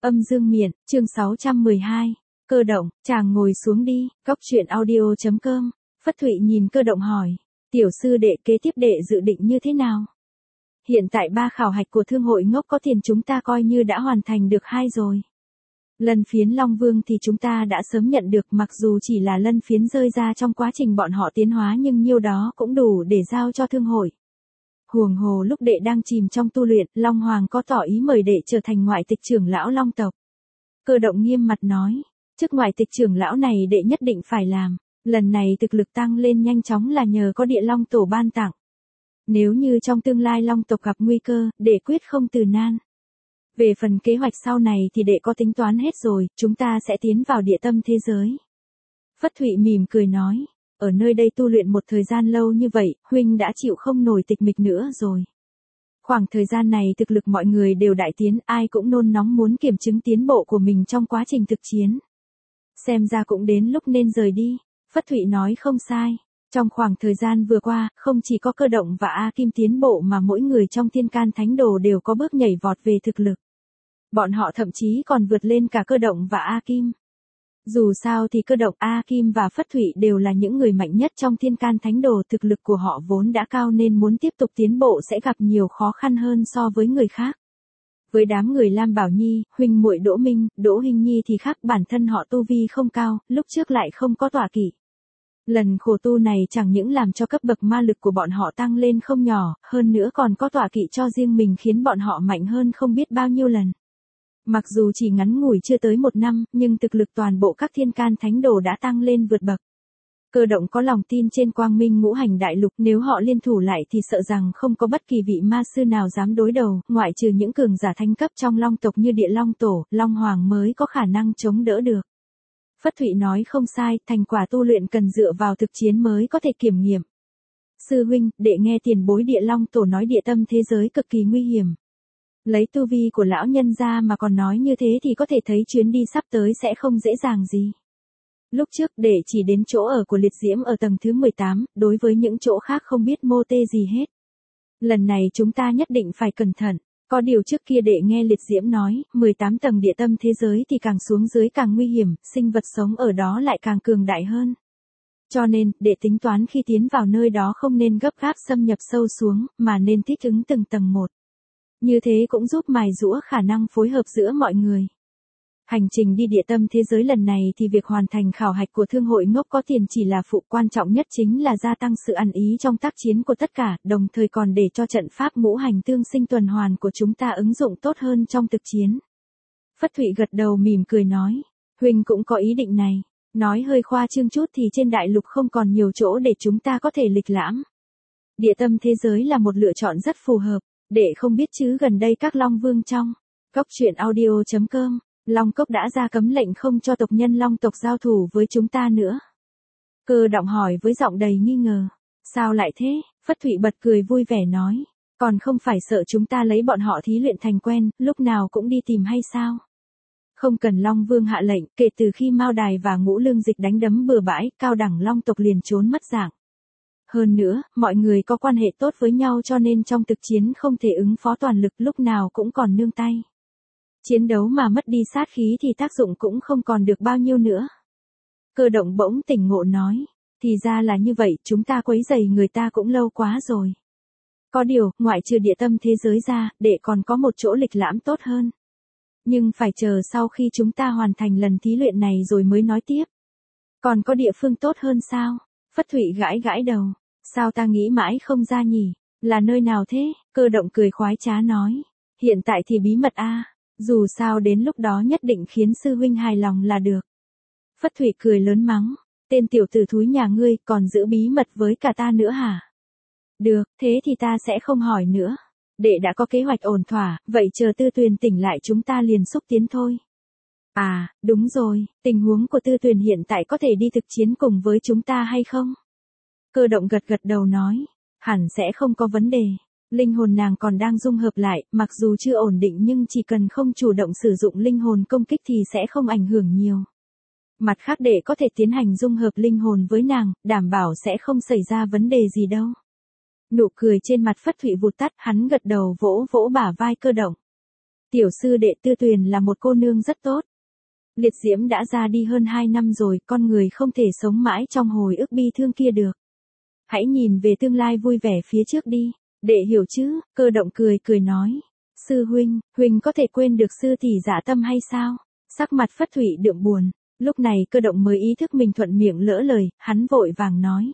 Âm dương miện, chương 612. Cơ động, chàng ngồi xuống đi, góc chuyện audio.com. Phất Thụy nhìn Cơ động hỏi. Tiểu sư đệ kế tiếp đệ dự định như thế nào? Hiện tại 3 khảo hạch của thương hội ngốc có tiền chúng ta coi như đã hoàn thành được 2 rồi. Lân phiến Long Vương thì chúng ta đã sớm nhận được, mặc dù chỉ là lân phiến rơi ra trong quá trình bọn họ tiến hóa nhưng nhiêu đó cũng đủ để giao cho thương hội. Huống hồ lúc đệ đang chìm trong tu luyện, Long Hoàng có tỏ ý mời đệ trở thành ngoại tịch trưởng lão Long tộc. Cơ động nghiêm mặt nói, chức ngoại tịch trưởng lão này đệ nhất định phải làm, lần này thực lực tăng lên nhanh chóng là nhờ có địa Long tổ ban tặng. Nếu như trong tương lai Long tộc gặp nguy cơ, đệ quyết không từ nan. Về phần kế hoạch sau này thì đệ có tính toán hết rồi, chúng ta sẽ tiến vào địa tâm thế giới. Phất Thụy mỉm cười nói, ở nơi đây tu luyện một thời gian lâu như vậy, huynh đã chịu không nổi tịch mịch nữa rồi. Khoảng thời gian này thực lực mọi người đều đại tiến, ai cũng nôn nóng muốn kiểm chứng tiến bộ của mình trong quá trình thực chiến. Xem ra cũng đến lúc nên rời đi. Phất Thụy nói không sai. Trong khoảng thời gian vừa qua, không chỉ có Cơ động và A Kim tiến bộ mà mỗi người trong Thiên Can Thánh Đồ đều có bước nhảy vọt về thực lực. Bọn họ thậm chí còn vượt lên cả Cơ động và A Kim. Dù sao thì Cơ động, A Kim và Phất Thụy đều là những người mạnh nhất trong Thiên Can Thánh Đồ, thực lực của họ vốn đã cao nên muốn tiếp tục tiến bộ sẽ gặp nhiều khó khăn hơn so với người khác. Với đám người Lam Bảo Nhi, huynh muội Đỗ Minh, Đỗ Hinh Nhi thì khác, bản thân họ tu vi không cao, lúc trước lại không có tọa kỵ. Lần khổ tu này chẳng những làm cho cấp bậc ma lực của bọn họ tăng lên không nhỏ, hơn nữa còn có tọa kỵ cho riêng mình khiến bọn họ mạnh hơn không biết bao nhiêu lần. Mặc dù chỉ ngắn ngủi chưa tới 1 năm, nhưng thực lực toàn bộ các Thiên Can Thánh Đồ đã tăng lên vượt bậc. Cơ động có lòng tin trên Quang Minh Ngũ Hành Đại Lục, nếu họ liên thủ lại thì sợ rằng không có bất kỳ vị ma sư nào dám đối đầu, ngoại trừ những cường giả thánh cấp trong Long tộc như Địa Long Tổ, Long Hoàng mới có khả năng chống đỡ được. Phất Thụy nói không sai, thành quả tu luyện cần dựa vào thực chiến mới có thể kiểm nghiệm. Sư huynh, đệ nghe tiền bối Địa Long Tổ nói địa tâm thế giới cực kỳ nguy hiểm. Lấy tu vi của lão nhân ra mà còn nói như thế thì có thể thấy chuyến đi sắp tới sẽ không dễ dàng gì. Lúc trước đệ chỉ đến chỗ ở của Liệt Diễm ở tầng thứ 18, đối với những chỗ khác không biết mô tê gì hết. Lần này chúng ta nhất định phải cẩn thận. Có điều trước kia đệ nghe Liệt Diễm nói, 18 tầng địa tâm thế giới thì càng xuống dưới càng nguy hiểm, sinh vật sống ở đó lại càng cường đại hơn. Cho nên, đệ tính toán khi tiến vào nơi đó không nên gấp gáp xâm nhập sâu xuống, mà nên thích ứng từng tầng một. Như thế cũng giúp mài giũa khả năng phối hợp giữa mọi người. Hành trình đi địa tâm thế giới lần này thì việc hoàn thành khảo hạch của thương hội ngốc có tiền chỉ là phụ, quan trọng nhất chính là gia tăng sự ăn ý trong tác chiến của tất cả, đồng thời còn để cho trận pháp ngũ hành tương sinh tuần hoàn của chúng ta ứng dụng tốt hơn trong thực chiến. Phất Thụy gật đầu mỉm cười nói, huynh cũng có ý định này, nói hơi khoa trương chút thì trên đại lục không còn nhiều chỗ để chúng ta có thể lịch lãm. Địa tâm thế giới là một lựa chọn rất phù hợp, để không biết chứ gần đây các Long Vương trong góc chuyện audio.com. Long Cốc đã ra cấm lệnh không cho tộc nhân Long tộc giao thủ với chúng ta nữa. Cơ động hỏi với giọng đầy nghi ngờ. Sao lại thế? Phất Thụy bật cười vui vẻ nói. Còn không phải sợ chúng ta lấy bọn họ thí luyện thành quen, lúc nào cũng đi tìm hay sao? Không cần Long Vương hạ lệnh, kể từ khi Mao Đài và Ngũ Lương Dịch đánh đấm bừa bãi, cao đẳng Long tộc liền trốn mất dạng. Hơn nữa, mọi người có quan hệ tốt với nhau cho nên trong thực chiến không thể ứng phó toàn lực, lúc nào cũng còn nương tay. Chiến đấu mà mất đi sát khí thì tác dụng cũng không còn được bao nhiêu nữa. Cơ động bỗng tỉnh ngộ nói, thì ra là như vậy, chúng ta quấy rầy người ta cũng lâu quá rồi. Có điều, ngoại trừ địa tâm thế giới ra, đệ còn có một chỗ lịch lãm tốt hơn. Nhưng phải chờ sau khi chúng ta hoàn thành lần thí luyện này rồi mới nói tiếp. Còn có địa phương tốt hơn sao? Phất Thụy gãi gãi đầu, sao ta nghĩ mãi không ra nhỉ, là nơi nào thế? Cơ động cười khoái trá nói, hiện tại thì bí mật a. Dù sao đến lúc đó nhất định khiến sư huynh hài lòng là được. Phất Thụy cười lớn mắng, tên tiểu tử thúi nhà ngươi còn giữ bí mật với cả ta nữa hả? Được, thế thì ta sẽ không hỏi nữa. Đệ đã có kế hoạch ổn thỏa, vậy chờ Tư Tuyền tỉnh lại chúng ta liền xúc tiến thôi. À, đúng rồi, tình huống của Tư Tuyền hiện tại có thể đi thực chiến cùng với chúng ta hay không? Cơ động gật gật đầu nói, hẳn sẽ không có vấn đề. Linh hồn nàng còn đang dung hợp lại, mặc dù chưa ổn định nhưng chỉ cần không chủ động sử dụng linh hồn công kích thì sẽ không ảnh hưởng nhiều. Mặt khác để có thể tiến hành dung hợp linh hồn với nàng, đảm bảo sẽ không xảy ra vấn đề gì đâu. Nụ cười trên mặt Phất Thụy vụt tắt, hắn gật đầu vỗ vỗ bả vai Cơ động. Tiểu sư đệ Tư Tuyền là một cô nương rất tốt. Liệt diễm đã ra đi hơn 2 năm rồi, con người không thể sống mãi trong hồi ức bi thương kia được. Hãy nhìn về tương lai vui vẻ phía trước đi, đệ hiểu chứ, Cơ Động cười cười nói. Sư huynh có thể quên được sư tỷ Dạ Tâm hay sao? Sắc mặt Phất Thụy đượm buồn, lúc này Cơ Động mới ý thức mình thuận miệng lỡ lời, hắn vội vàng nói.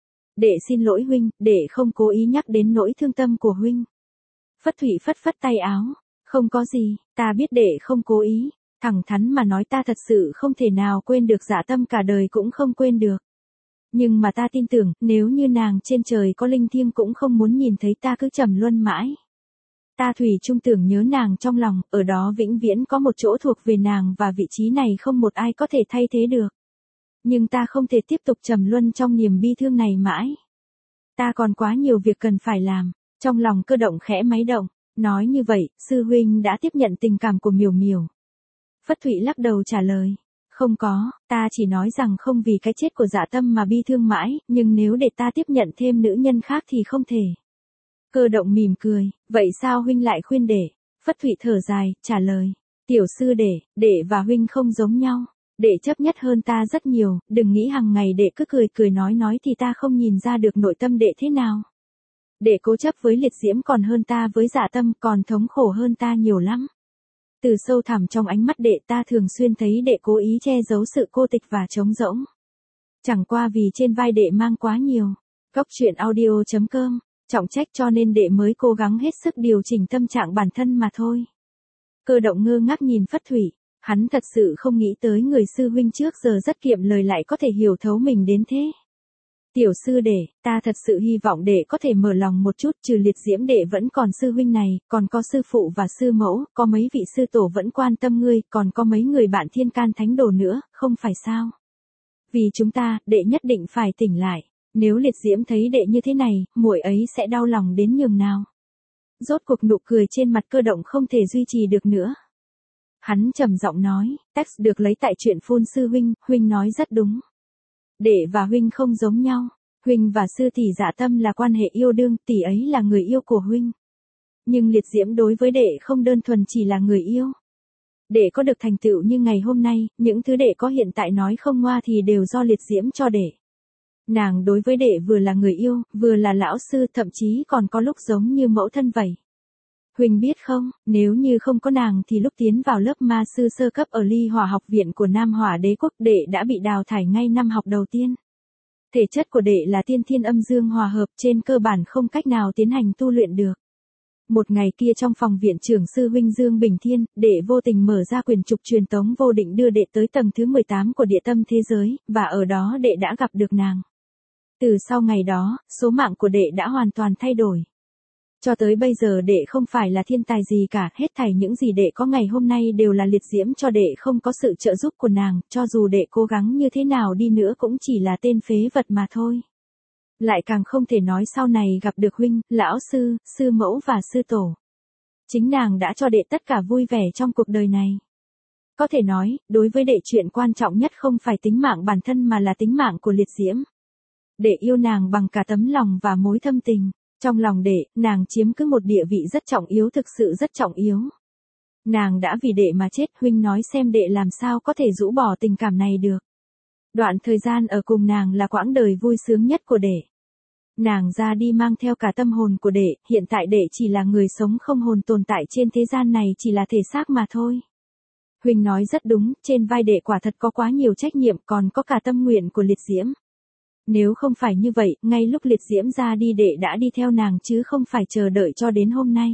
Đệ xin lỗi huynh, đệ không cố ý nhắc đến nỗi thương tâm của huynh. Phất Thụy phất phất tay áo, không có gì, ta biết đệ không cố ý, thẳng thắn mà nói ta thật sự không thể nào quên được Dạ Tâm, cả đời cũng không quên được. Nhưng mà ta tin tưởng, nếu như nàng trên trời có linh thiêng cũng không muốn nhìn thấy ta cứ trầm luân mãi. Ta thủy chung tưởng nhớ nàng trong lòng, ở đó vĩnh viễn có một chỗ thuộc về nàng và vị trí này không một ai có thể thay thế được. Nhưng ta không thể tiếp tục trầm luân trong niềm bi thương này mãi. Ta còn quá nhiều việc cần phải làm. Trong lòng Cơ Động khẽ máy động, nói như vậy, sư huynh đã tiếp nhận tình cảm của Miểu Miểu. Phất Thụy lắc đầu trả lời, không có, ta chỉ nói rằng không vì cái chết của Dạ Tâm mà bi thương mãi, nhưng nếu để ta tiếp nhận thêm nữ nhân khác thì không thể. Cơ Động mỉm cười, vậy sao huynh lại khuyên đệ? Phất Thụy thở dài, trả lời, tiểu sư đệ và huynh không giống nhau. Đệ chấp nhất hơn ta rất nhiều, đừng nghĩ hàng ngày đệ cứ cười cười nói thì ta không nhìn ra được nội tâm đệ thế nào. Đệ cố chấp với liệt diễm còn hơn ta với Dạ Tâm, còn thống khổ hơn ta nhiều lắm. Từ sâu thẳm trong ánh mắt đệ ta thường xuyên thấy đệ cố ý che giấu sự cô tịch và trống rỗng. Chẳng qua vì trên vai đệ mang quá nhiều. Góc truyện audio.com, trọng trách cho nên đệ mới cố gắng hết sức điều chỉnh tâm trạng bản thân mà thôi. Cơ Động ngơ ngác nhìn Phất Thụy, hắn thật sự không nghĩ tới người sư huynh trước giờ rất kiệm lời lại có thể hiểu thấu mình đến thế. Tiểu sư đệ, ta thật sự hy vọng đệ có thể mở lòng một chút, trừ liệt diễm đệ vẫn còn sư huynh này, còn có sư phụ và sư mẫu, có mấy vị sư tổ vẫn quan tâm ngươi, còn có mấy người bạn thiên can thánh đồ nữa, không phải sao? Vì chúng ta, đệ nhất định phải tỉnh lại, nếu liệt diễm thấy đệ như thế này, muội ấy sẽ đau lòng đến nhường nào. Rốt cuộc nụ cười trên mặt Cơ Động không thể duy trì được nữa. Hắn trầm giọng nói, text được lấy tại truyện Phun Sư huynh nói rất đúng. Đệ và huynh không giống nhau, huynh và sư tỷ Dạ Tâm là quan hệ yêu đương, tỷ ấy là người yêu của huynh. Nhưng liệt diễm đối với đệ không đơn thuần chỉ là người yêu. Đệ có được thành tựu như ngày hôm nay, những thứ đệ có hiện tại nói không ngoa thì đều do liệt diễm cho đệ. Nàng đối với đệ vừa là người yêu, vừa là lão sư, thậm chí còn có lúc giống như mẫu thân vậy. Huynh biết không, nếu như không có nàng thì lúc tiến vào lớp ma sư sơ cấp ở Ly Hỏa học viện của Nam Hỏa Đế quốc, đệ đã bị đào thải ngay năm học đầu tiên. Thể chất của đệ là tiên thiên âm dương hòa hợp, trên cơ bản không cách nào tiến hành tu luyện được. Một ngày kia trong phòng viện trưởng sư huynh Dương Bình Thiên, đệ vô tình mở ra quyển trục truyền tống vô định đưa đệ tới tầng thứ 18 của địa tâm thế giới, và ở đó đệ đã gặp được nàng. Từ sau ngày đó, số mạng của đệ đã hoàn toàn thay đổi. Cho tới bây giờ đệ không phải là thiên tài gì cả, hết thảy những gì đệ có ngày hôm nay đều là liệt diễm cho đệ, không có sự trợ giúp của nàng, cho dù đệ cố gắng như thế nào đi nữa cũng chỉ là tên phế vật mà thôi. Lại càng không thể nói sau này gặp được huynh, lão sư, sư mẫu và sư tổ. Chính nàng đã cho đệ tất cả vui vẻ trong cuộc đời này. Có thể nói, đối với đệ chuyện quan trọng nhất không phải tính mạng bản thân mà là tính mạng của liệt diễm. Đệ yêu nàng bằng cả tấm lòng và mối thâm tình. Trong lòng đệ, nàng chiếm cứ một địa vị rất trọng yếu, thực sự rất trọng yếu. Nàng đã vì đệ mà chết, huynh nói xem đệ làm sao có thể rũ bỏ tình cảm này được. Đoạn thời gian ở cùng nàng là quãng đời vui sướng nhất của đệ. Nàng ra đi mang theo cả tâm hồn của đệ, hiện tại đệ chỉ là người sống không hồn tồn tại trên thế gian này, chỉ là thể xác mà thôi. Huynh nói rất đúng, trên vai đệ quả thật có quá nhiều trách nhiệm, còn có cả tâm nguyện của liệt diễm. Nếu không phải như vậy, ngay lúc liệt diễm ra đi đệ đã đi theo nàng chứ không phải chờ đợi cho đến hôm nay.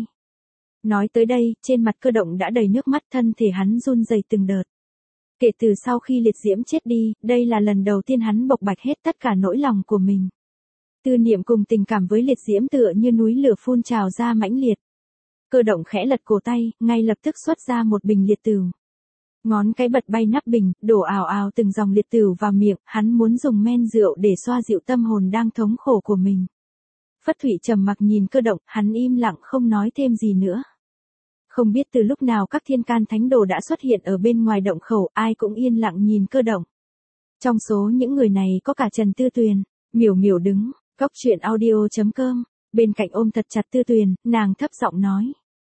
Nói tới đây, trên mặt Cơ Động đã đầy nước mắt, thân thể hắn run rẩy từng đợt. Kể từ sau khi liệt diễm chết đi, đây là lần đầu tiên hắn bộc bạch hết tất cả nỗi lòng của mình. Tư niệm cùng tình cảm với liệt diễm tựa như núi lửa phun trào ra mãnh liệt. Cơ Động khẽ lật cổ tay, ngay lập tức xuất ra một bình liệt tửu. Ngón cái bật bay nắp bình, đổ ào ào từng dòng liệt tửu vào miệng, hắn muốn dùng men rượu để xoa dịu tâm hồn đang thống khổ của mình. Phất Thụy trầm mặc nhìn Cơ Động, hắn im lặng không nói thêm gì nữa. Không biết từ lúc nào các thiên can thánh đồ đã xuất hiện ở bên ngoài động khẩu, ai cũng yên lặng nhìn Cơ Động. Trong số những người này có cả Trần Tư Tuyền, Miểu Miểu đứng, góc truyện audio.com, bên cạnh ôm thật chặt Tư Tuyền, nàng thấp giọng nói.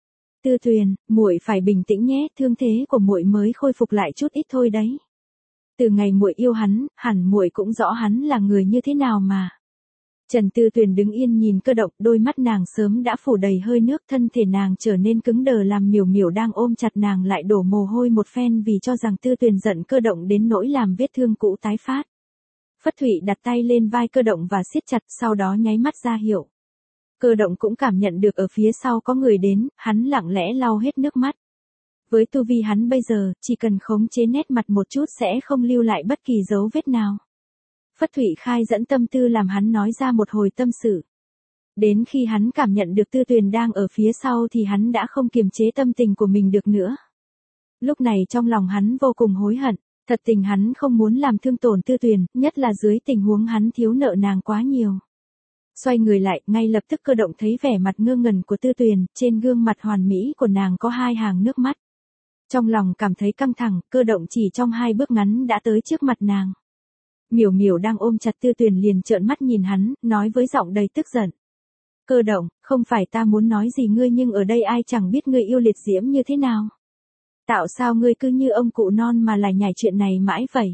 Tư Tuyền, muội phải bình tĩnh nhé, thương thế của muội mới khôi phục lại chút ít thôi đấy. Từ ngày muội yêu hắn, hẳn muội cũng rõ hắn là người như thế nào mà. Trần Tư Tuyền đứng yên nhìn Cơ Động, đôi mắt nàng sớm đã phủ đầy hơi nước, thân thể nàng trở nên cứng đờ, làm Miểu Miểu đang ôm chặt nàng lại đổ mồ hôi một phen vì cho rằng Tư Tuyền giận Cơ Động đến nỗi làm vết thương cũ tái phát. Phất Thụy đặt tay lên vai Cơ Động và siết chặt, sau đó nháy mắt ra hiệu. Cơ Động cũng cảm nhận được ở phía sau có người đến, hắn lặng lẽ lau hết nước mắt. Với tu vi hắn bây giờ, chỉ cần khống chế nét mặt một chút sẽ không lưu lại bất kỳ dấu vết nào. Phất Thụy khai dẫn tâm tư làm hắn nói ra một hồi tâm sự. Đến khi hắn cảm nhận được Tư Tuyền đang ở phía sau thì hắn đã không kiềm chế tâm tình của mình được nữa. Lúc này trong lòng hắn vô cùng hối hận, thật tình hắn không muốn làm thương tổn Tư Tuyền, nhất là dưới tình huống hắn thiếu nợ nàng quá nhiều. Xoay người lại, ngay lập tức Cơ Động thấy vẻ mặt ngơ ngẩn của Tư Tuyền, trên gương mặt hoàn mỹ của nàng có 2 hàng nước mắt. Trong lòng cảm thấy căng thẳng, Cơ Động chỉ trong 2 bước ngắn đã tới trước mặt nàng. Miểu Miểu đang ôm chặt Tư Tuyền liền trợn mắt nhìn hắn, nói với giọng đầy tức giận. Cơ Động, không phải ta muốn nói gì ngươi, nhưng ở đây ai chẳng biết ngươi yêu liệt diễm như thế nào. Tạo sao ngươi cứ như ông cụ non mà lại nhảy chuyện này mãi vậy?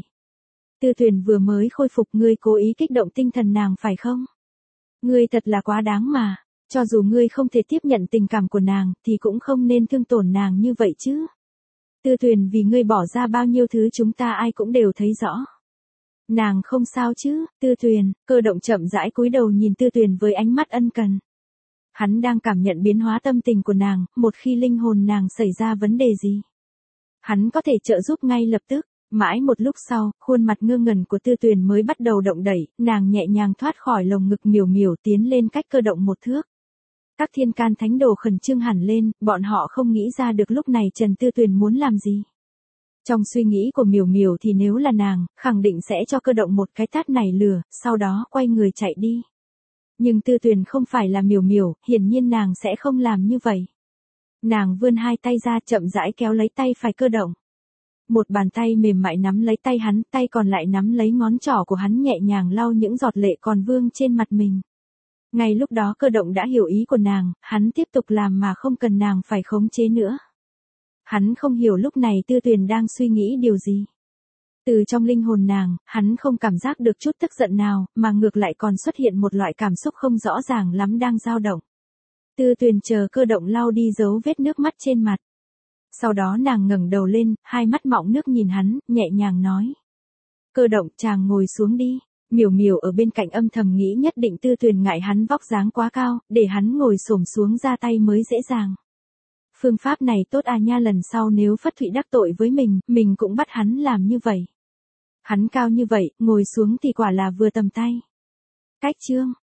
Tư Tuyền vừa mới khôi phục, ngươi cố ý kích động tinh thần nàng phải không? Ngươi thật là quá đáng mà, cho dù ngươi không thể tiếp nhận tình cảm của nàng, thì cũng không nên thương tổn nàng như vậy chứ. Tư Tuyền vì ngươi bỏ ra bao nhiêu thứ chúng ta ai cũng đều thấy rõ. Nàng không sao chứ, Tư Tuyền, Cơ Động chậm rãi cúi đầu nhìn Tư Tuyền với ánh mắt ân cần. Hắn đang cảm nhận biến hóa tâm tình của nàng, một khi linh hồn nàng xảy ra vấn đề gì. Hắn có thể trợ giúp ngay lập tức. Mãi một lúc sau, khuôn mặt ngơ ngẩn của Tư Tuyền mới bắt đầu động đẩy, nàng nhẹ nhàng thoát khỏi lồng ngực Miểu Miểu tiến lên cách Cơ Động 1 thước. Các thiên can thánh đồ khẩn trương hẳn lên, bọn họ không nghĩ ra được lúc này Trần Tư Tuyền muốn làm gì. Trong suy nghĩ của Miểu Miểu thì nếu là nàng, khẳng định sẽ cho Cơ Động một cái tát nảy lửa, sau đó quay người chạy đi. Nhưng Tư Tuyền không phải là Miểu Miểu, hiển nhiên nàng sẽ không làm như vậy. Nàng vươn 2 tay ra chậm rãi kéo lấy tay phải Cơ Động. Một bàn tay mềm mại nắm lấy tay hắn, tay còn lại nắm lấy ngón trỏ của hắn nhẹ nhàng lau những giọt lệ còn vương trên mặt mình. Ngay lúc đó Cơ Động đã hiểu ý của nàng, hắn tiếp tục làm mà không cần nàng phải khống chế nữa. Hắn không hiểu lúc này Tư Tuyền đang suy nghĩ điều gì. Từ trong linh hồn nàng, hắn không cảm giác được chút tức giận nào, mà ngược lại còn xuất hiện một loại cảm xúc không rõ ràng lắm đang dao động. Tư Tuyền chờ Cơ Động lau đi dấu vết nước mắt trên mặt. Sau đó nàng ngẩng đầu lên, 2 mắt mọng nước nhìn hắn, nhẹ nhàng nói. Cơ Động, chàng ngồi xuống đi. Miểu Miểu ở bên cạnh âm thầm nghĩ nhất định Tư Tuyền ngại hắn vóc dáng quá cao, để hắn ngồi xổm xuống ra tay mới dễ dàng. Phương pháp này tốt à nha, lần sau nếu Phất Thụy đắc tội với mình cũng bắt hắn làm như vậy. Hắn cao như vậy, ngồi xuống thì quả là vừa tầm tay. Cách chương